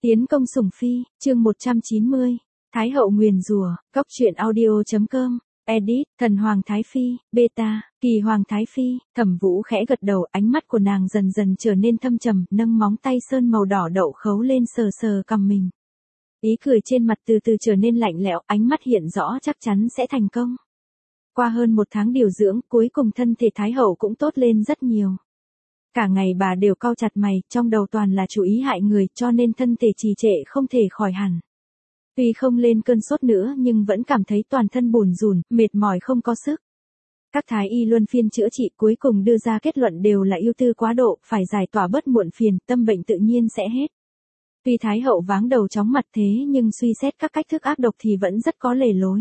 Tiến công sủng phi, chương 190. Thái hậu nguyền rủa, góc truyện audio.com. Edit, thần hoàng thái phi, beta, kỳ hoàng thái phi. Thẩm Vũ khẽ gật đầu, ánh mắt của nàng dần dần trở nên thâm trầm, nâng móng tay sơn màu đỏ đậu khấu lên sờ sờ cằm mình. Ý cười trên mặt từ từ trở nên lạnh lẽo, ánh mắt hiện rõ chắc chắn sẽ thành công. Qua hơn 1 tháng điều dưỡng, cuối cùng thân thể thái hậu cũng tốt lên rất nhiều. Cả ngày bà đều cau chặt mày, trong đầu toàn là chú ý hại người, cho nên thân thể trì trệ không thể khỏi hẳn. Tuy không lên cơn sốt nữa nhưng vẫn cảm thấy toàn thân bủn rủn, mệt mỏi không có sức. Các thái y luân phiên chữa trị, cuối cùng đưa ra kết luận đều là ưu tư quá độ, phải giải tỏa bớt muộn phiền, tâm bệnh tự nhiên sẽ hết. Tuy thái hậu váng đầu chóng mặt thế nhưng suy xét các cách thức ác độc thì vẫn rất có lề lối.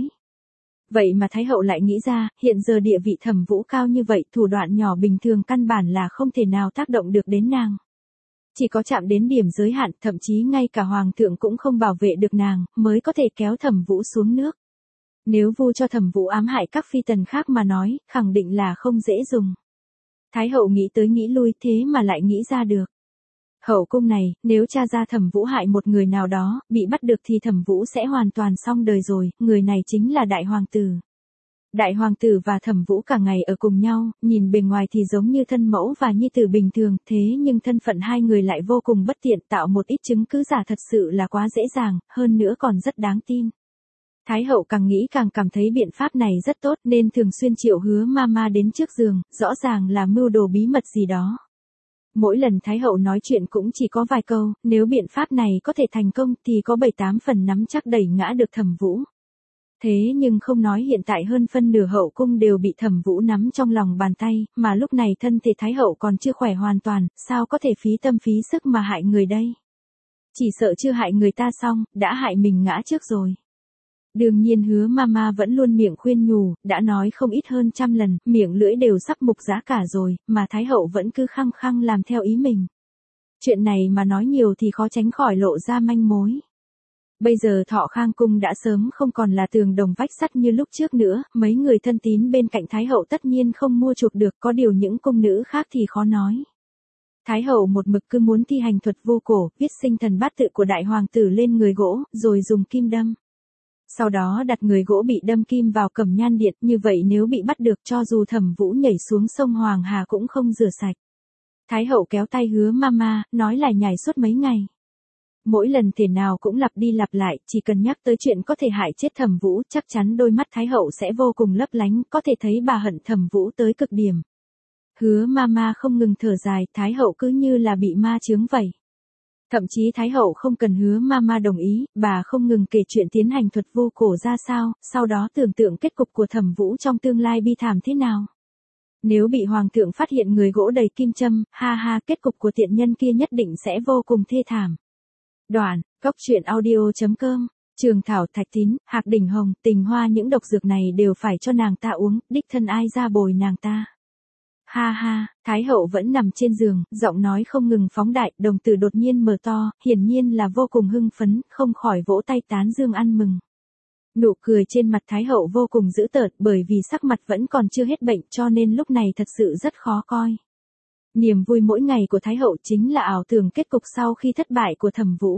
Vậy mà thái hậu lại nghĩ ra, hiện giờ địa vị Thẩm Vũ cao như vậy, thủ đoạn nhỏ bình thường căn bản là không thể nào tác động được đến nàng. Chỉ có chạm đến điểm giới hạn, thậm chí ngay cả hoàng thượng cũng không bảo vệ được nàng, mới có thể kéo Thẩm Vũ xuống nước. Nếu vu cho Thẩm Vũ ám hại các phi tần khác mà nói, khẳng định là không dễ dùng. Thái hậu nghĩ tới nghĩ lui thế mà lại nghĩ ra được. Hậu cung này, nếu tra ra Thẩm Vũ hại một người nào đó, bị bắt được thì Thẩm Vũ sẽ hoàn toàn xong đời rồi, người này chính là đại hoàng tử. Đại hoàng tử và Thẩm Vũ cả ngày ở cùng nhau, nhìn bề ngoài thì giống như thân mẫu và nhi tử bình thường, thế nhưng thân phận hai người lại vô cùng bất tiện, tạo một ít chứng cứ giả thật sự là quá dễ dàng, hơn nữa còn rất đáng tin. Thái hậu càng nghĩ càng cảm thấy biện pháp này rất tốt nên thường xuyên triệu Hứa Mama đến trước giường, rõ ràng là mưu đồ bí mật gì đó. Mỗi lần Thái hậu nói chuyện cũng chỉ có vài câu, nếu biện pháp này có thể thành công thì có 7-8 phần nắm chắc đẩy ngã được Thẩm Vũ. Thế nhưng không nói hiện tại hơn phân nửa hậu cung đều bị Thẩm Vũ nắm trong lòng bàn tay, mà lúc này thân thể Thái hậu còn chưa khỏe hoàn toàn, sao có thể phí tâm phí sức mà hại người đây? Chỉ sợ chưa hại người ta xong, đã hại mình ngã trước rồi. Đương nhiên Hứa Mama vẫn luôn miệng khuyên nhủ, đã nói không ít hơn 100 lần, miệng lưỡi đều sắp mục giá cả rồi, mà Thái hậu vẫn cứ khăng khăng làm theo ý mình. Chuyện này mà nói nhiều thì khó tránh khỏi lộ ra manh mối. Bây giờ Thọ Khang cung đã sớm không còn là tường đồng vách sắt như lúc trước nữa, mấy người thân tín bên cạnh Thái hậu tất nhiên không mua chuộc được, có điều những cung nữ khác thì khó nói. Thái hậu một mực cứ muốn thi hành thuật vô cổ, viết sinh thần bát tự của đại hoàng tử lên người gỗ, rồi dùng kim đâm. Sau đó đặt người gỗ bị đâm kim vào Cẩm Nhan Điện, như vậy nếu bị bắt được cho dù Thẩm Vũ nhảy xuống sông Hoàng Hà cũng không rửa sạch. Thái hậu kéo tay Hứa Mama, nói lại nhảy suốt mấy ngày. Mỗi lần thể nào cũng lặp đi lặp lại, chỉ cần nhắc tới chuyện có thể hại chết Thẩm Vũ, chắc chắn đôi mắt Thái hậu sẽ vô cùng lấp lánh, có thể thấy bà hận Thẩm Vũ tới cực điểm. Hứa Mama không ngừng thở dài, Thái hậu cứ như là bị ma chướng vậy. Thậm chí Thái hậu không cần Hứa Mama đồng ý, bà không ngừng kể chuyện tiến hành thuật vô cổ ra sao, sau đó tưởng tượng kết cục của Thẩm Vũ trong tương lai bi thảm thế nào. Nếu bị hoàng thượng phát hiện người gỗ đầy kim châm, ha ha, kết cục của tiện nhân kia nhất định sẽ vô cùng thê thảm. Đoạn, góc truyện audio.com. Trường thảo thạch tín, hạc đỉnh hồng, tình hoa, những độc dược này đều phải cho nàng ta uống, đích thân ai ra bồi nàng ta. Ha ha, Thái hậu vẫn nằm trên giường, giọng nói không ngừng phóng đại, đồng tử đột nhiên mở to, hiển nhiên là vô cùng hưng phấn, không khỏi vỗ tay tán dương ăn mừng. Nụ cười trên mặt Thái hậu vô cùng dữ tợn, bởi vì sắc mặt vẫn còn chưa hết bệnh cho nên lúc này thật sự rất khó coi. Niềm vui mỗi ngày của Thái hậu chính là ảo tưởng kết cục sau khi thất bại của Thẩm Vũ.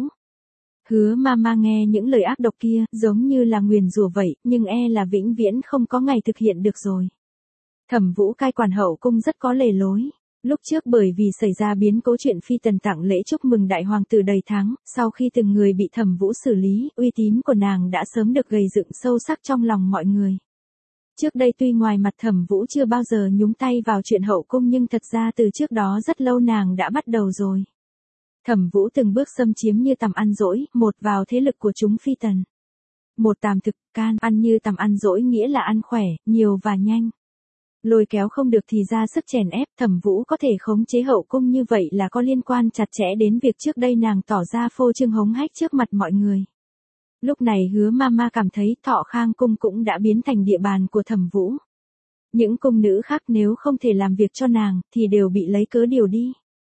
Hứa Mama nghe những lời ác độc kia, giống như là nguyền rủa vậy, nhưng là vĩnh viễn không có ngày thực hiện được rồi. Thẩm Vũ cai quản hậu cung rất có lề lối. Lúc trước bởi vì xảy ra biến cố chuyện phi tần tặng lễ chúc mừng đại hoàng tử đầy tháng, sau khi từng người bị Thẩm Vũ xử lý, uy tín của nàng đã sớm được gầy dựng sâu sắc trong lòng mọi người. Trước đây tuy ngoài mặt Thẩm Vũ chưa bao giờ nhúng tay vào chuyện hậu cung nhưng thật ra từ trước đó rất lâu nàng đã bắt đầu rồi. Thẩm Vũ từng bước xâm chiếm như tằm ăn dỗi, một vào thế lực của chúng phi tần. Một tàm thực, can, ăn như tằm ăn dỗi nghĩa là ăn khỏe, nhiều và nhanh. Lôi kéo không được thì ra sức chèn ép, Thẩm Vũ có thể khống chế hậu cung như vậy là có liên quan chặt chẽ đến việc trước đây nàng tỏ ra phô trương hống hách trước mặt mọi người. Lúc này Hứa Mama cảm thấy Thọ Khang cung cũng đã biến thành địa bàn của Thẩm Vũ. Những cung nữ khác nếu không thể làm việc cho nàng thì đều bị lấy cớ điều đi.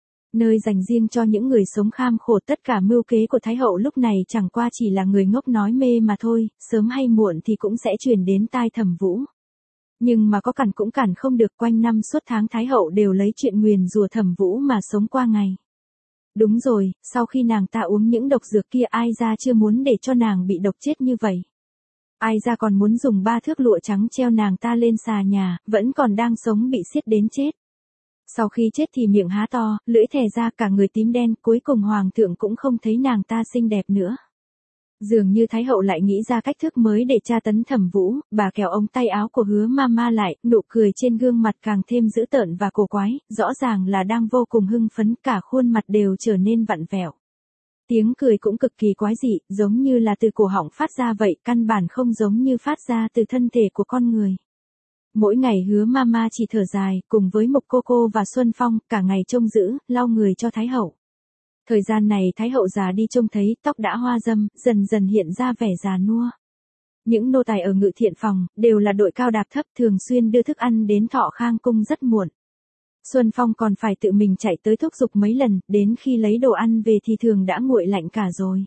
Nơi dành riêng cho những người sống kham khổ, tất cả mưu kế của Thái hậu lúc này chẳng qua chỉ là người ngốc nói mê mà thôi, sớm hay muộn thì cũng sẽ truyền đến tai Thẩm Vũ. Nhưng mà có cản cũng cản không được, quanh năm suốt tháng Thái hậu đều lấy chuyện nguyền rủa Thẩm Vũ mà sống qua ngày. Đúng rồi, sau khi nàng ta uống những độc dược kia ai ra chưa muốn để cho nàng bị độc chết như vậy. Ai ra còn muốn dùng 3 thước lụa trắng treo nàng ta lên xà nhà, vẫn còn đang sống bị xiết đến chết. Sau khi chết thì miệng há to, lưỡi thè ra cả người tím đen, cuối cùng hoàng thượng cũng không thấy nàng ta xinh đẹp nữa. Dường như Thái hậu lại nghĩ ra cách thức mới để tra tấn Thẩm Vũ, bà kéo ống tay áo của Hứa Mama lại, nụ cười trên gương mặt càng thêm dữ tợn và cổ quái, rõ ràng là đang vô cùng hưng phấn, cả khuôn mặt đều trở nên vặn vẹo. Tiếng cười cũng cực kỳ quái dị, giống như là từ cổ họng phát ra vậy, căn bản không giống như phát ra từ thân thể của con người. Mỗi ngày Hứa Mama chỉ thở dài, cùng với Mộc Cô và Xuân Phong, cả ngày trông giữ, lau người cho Thái hậu. Thời gian này Thái hậu già đi trông thấy, tóc đã hoa râm, dần dần hiện ra vẻ già nua. Những nô tài ở ngự thiện phòng, đều là đội cao đạp thấp, thường xuyên đưa thức ăn đến Thọ Khang cung rất muộn. Xuân Phong còn phải tự mình chạy tới thúc giục mấy lần, đến khi lấy đồ ăn về thì thường đã nguội lạnh cả rồi.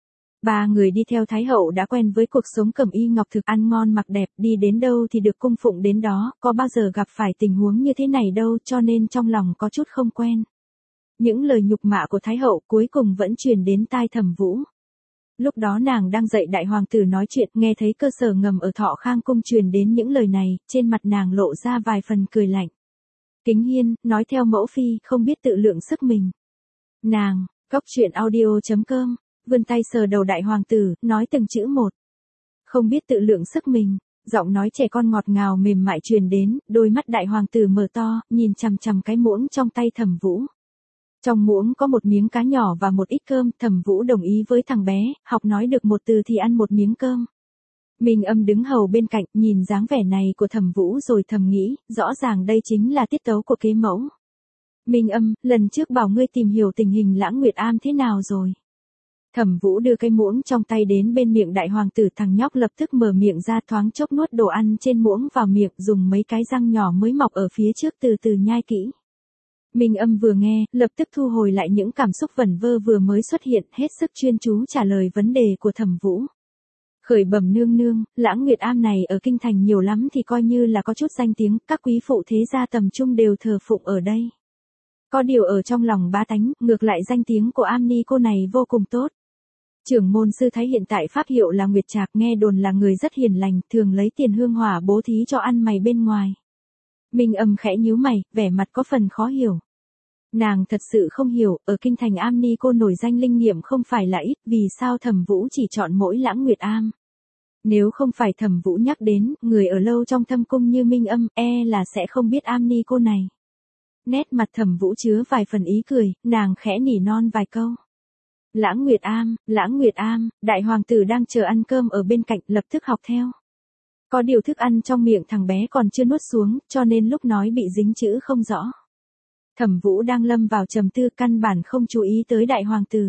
3 người đi theo Thái hậu đã quen với cuộc sống cẩm y ngọc thực, ăn ngon mặc đẹp, đi đến đâu thì được cung phụng đến đó, có bao giờ gặp phải tình huống như thế này đâu, cho nên trong lòng có chút không quen. Những lời nhục mạ của Thái hậu cuối cùng vẫn truyền đến tai Thẩm Vũ. Lúc đó nàng đang dạy đại hoàng tử nói chuyện, nghe thấy cơ sở ngầm ở Thọ Khang cung truyền đến những lời này, trên mặt nàng lộ ra vài phần cười lạnh. Kính hiên, nói theo mẫu phi, không biết tự lượng sức mình. Nàng, Cóc Truyện Audio.com, vươn tay sờ đầu đại hoàng tử, nói từng chữ một. Không biết tự lượng sức mình, giọng nói trẻ con ngọt ngào mềm mại truyền đến, đôi mắt đại hoàng tử mở to, nhìn chằm chằm cái muỗng trong tay Thẩm Vũ. Trong muỗng có một miếng cá nhỏ và một ít cơm, Thẩm Vũ đồng ý với thằng bé, học nói được một từ thì ăn một miếng cơm. Minh Âm đứng hầu bên cạnh, nhìn dáng vẻ này của Thẩm Vũ rồi thầm nghĩ, rõ ràng đây chính là tiết tấu của kế mẫu. Minh Âm, lần trước bảo ngươi tìm hiểu tình hình Lãng Nguyệt Am thế nào rồi? Thẩm Vũ đưa cái muỗng trong tay đến bên miệng đại hoàng tử, thằng nhóc lập tức mở miệng ra, thoáng chốc nuốt đồ ăn trên muỗng vào miệng, dùng mấy cái răng nhỏ mới mọc ở phía trước từ từ nhai kỹ. Minh Âm vừa nghe, lập tức thu hồi lại những cảm xúc vẩn vơ vừa mới xuất hiện, hết sức chuyên chú trả lời vấn đề của Thẩm Vũ. Khởi bẩm nương nương, Lãng Nguyệt Am này ở kinh thành nhiều lắm thì coi như là có chút danh tiếng, các quý phụ thế gia tầm trung đều thờ phụng ở đây. Có điều ở trong lòng bá tánh, ngược lại danh tiếng của Am Ni cô này vô cùng tốt. Trưởng môn sư thái hiện tại pháp hiệu là Nguyệt Trạc, nghe đồn là người rất hiền lành, thường lấy tiền hương hỏa bố thí cho ăn mày bên ngoài. Minh Âm khẽ nhíu mày, vẻ mặt có phần khó hiểu. Nàng thật sự không hiểu, ở kinh thành Am Ni cô nổi danh linh nghiệm không phải là ít, vì sao Thẩm Vũ chỉ chọn mỗi Lãng Nguyệt Am. Nếu không phải Thẩm Vũ nhắc đến, người ở lâu trong thâm cung như Minh Âm, là sẽ không biết Am Ni cô này. Nét mặt Thẩm Vũ chứa vài phần ý cười, nàng khẽ nỉ non vài câu. Lãng Nguyệt Am, đại hoàng tử đang chờ ăn cơm ở bên cạnh, lập tức học theo. Có điều thức ăn trong miệng thằng bé còn chưa nuốt xuống, cho nên lúc nói bị dính chữ không rõ. Thẩm Vũ đang lâm vào trầm tư, căn bản không chú ý tới đại hoàng tử.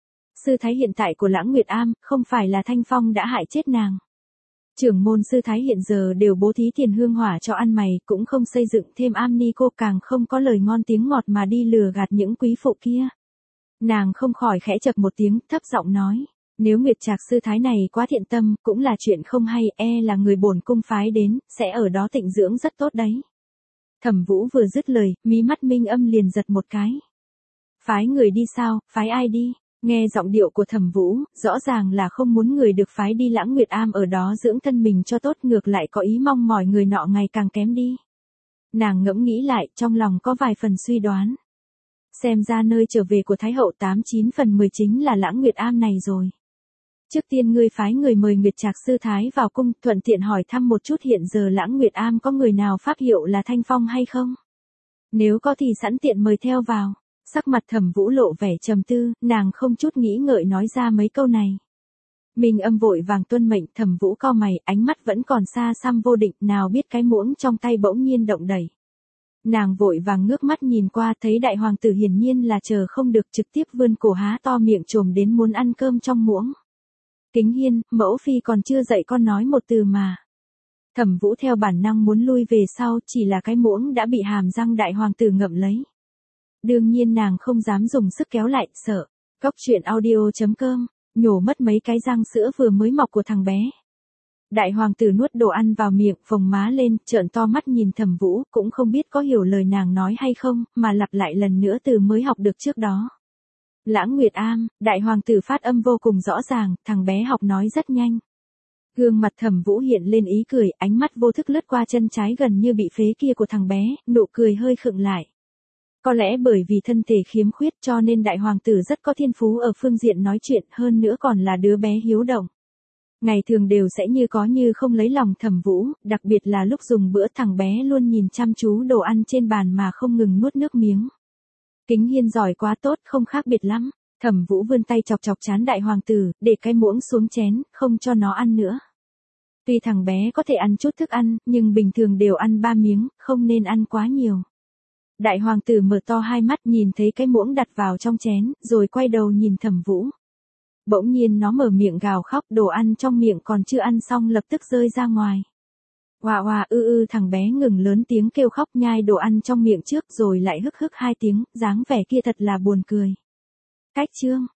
Sư thái hiện tại của Lãng Nguyệt Am, không phải là Thanh Phong đã hại chết nàng. Trưởng môn sư thái hiện giờ đều bố thí tiền hương hỏa cho ăn mày, cũng không xây dựng thêm Am Ni cô, càng không có lời ngon tiếng ngọt mà đi lừa gạt những quý phụ kia. Nàng không khỏi khẽ chậc một tiếng, thấp giọng nói. Nếu Nguyệt Trạc sư thái này quá thiện tâm, cũng là chuyện không hay, là người bổn cung phái đến, sẽ ở đó tịnh dưỡng rất tốt đấy. Thẩm Vũ vừa dứt lời, mí mắt Minh Âm liền giật một cái. Phái người đi sao, phái ai đi? Nghe giọng điệu của Thẩm Vũ, rõ ràng là không muốn người được phái đi Lãng Nguyệt Am ở đó dưỡng thân mình cho tốt, ngược lại có ý mong mỏi người nọ ngày càng kém đi. Nàng ngẫm nghĩ lại, trong lòng có vài phần suy đoán. Xem ra nơi trở về của Thái hậu 89 phần 10 chính là Lãng Nguyệt Am này rồi. Trước tiên ngươi phái người mời Nguyệt Trạc sư thái vào cung, thuận tiện hỏi thăm một chút hiện giờ Lãng Nguyệt Am có người nào pháp hiệu là Thanh Phong hay không? Nếu có thì sẵn tiện mời theo vào. Sắc mặt Thẩm Vũ lộ vẻ trầm tư, nàng không chút nghĩ ngợi nói ra mấy câu này. Minh Âm vội vàng tuân mệnh, Thẩm Vũ cau mày, ánh mắt vẫn còn xa xăm vô định, nào biết cái muỗng trong tay bỗng nhiên động đẩy. Nàng vội vàng ngước mắt nhìn qua, thấy đại hoàng tử hiển nhiên là chờ không được, trực tiếp vươn cổ há to miệng trồm đến muốn ăn cơm trong muỗng. Kính hiên, mẫu phi còn chưa dạy con nói một từ mà. Thẩm Vũ theo bản năng muốn lui về sau, chỉ là cái muỗng đã bị hàm răng đại hoàng tử ngậm lấy. Đương nhiên nàng không dám dùng sức kéo lại, sợ. Cóc Truyện Audio.com, nhổ mất mấy cái răng sữa vừa mới mọc của thằng bé. Đại hoàng tử nuốt đồ ăn vào miệng, phồng má lên, trợn to mắt nhìn Thẩm Vũ, cũng không biết có hiểu lời nàng nói hay không, mà lặp lại lần nữa từ mới học được trước đó. Lãng Nguyệt Am, đại hoàng tử phát âm vô cùng rõ ràng, thằng bé học nói rất nhanh. Gương mặt Thẩm Vũ hiện lên ý cười, ánh mắt vô thức lướt qua chân trái gần như bị phế kia của thằng bé, nụ cười hơi khựng lại. Có lẽ bởi vì thân thể khiếm khuyết cho nên đại hoàng tử rất có thiên phú ở phương diện nói chuyện, hơn nữa còn là đứa bé hiếu động. Ngày thường đều sẽ như có như không lấy lòng Thẩm Vũ, đặc biệt là lúc dùng bữa thằng bé luôn nhìn chăm chú đồ ăn trên bàn mà không ngừng nuốt nước miếng. Kính Hiên giỏi quá tốt, không khác biệt lắm. Thẩm Vũ vươn tay chọc chọc trán đại hoàng tử, để cái muỗng xuống chén, không cho nó ăn nữa. Tuy thằng bé có thể ăn chút thức ăn, nhưng bình thường đều ăn 3 miếng, không nên ăn quá nhiều. Đại hoàng tử mở to hai mắt nhìn thấy cái muỗng đặt vào trong chén, rồi quay đầu nhìn Thẩm Vũ. Bỗng nhiên nó mở miệng gào khóc, đồ ăn trong miệng còn chưa ăn xong lập tức rơi ra ngoài. Oà oà thằng bé ngừng lớn tiếng kêu khóc, nhai đồ ăn trong miệng trước rồi lại hức hức 2 tiếng, dáng vẻ kia thật là buồn cười. Cách chương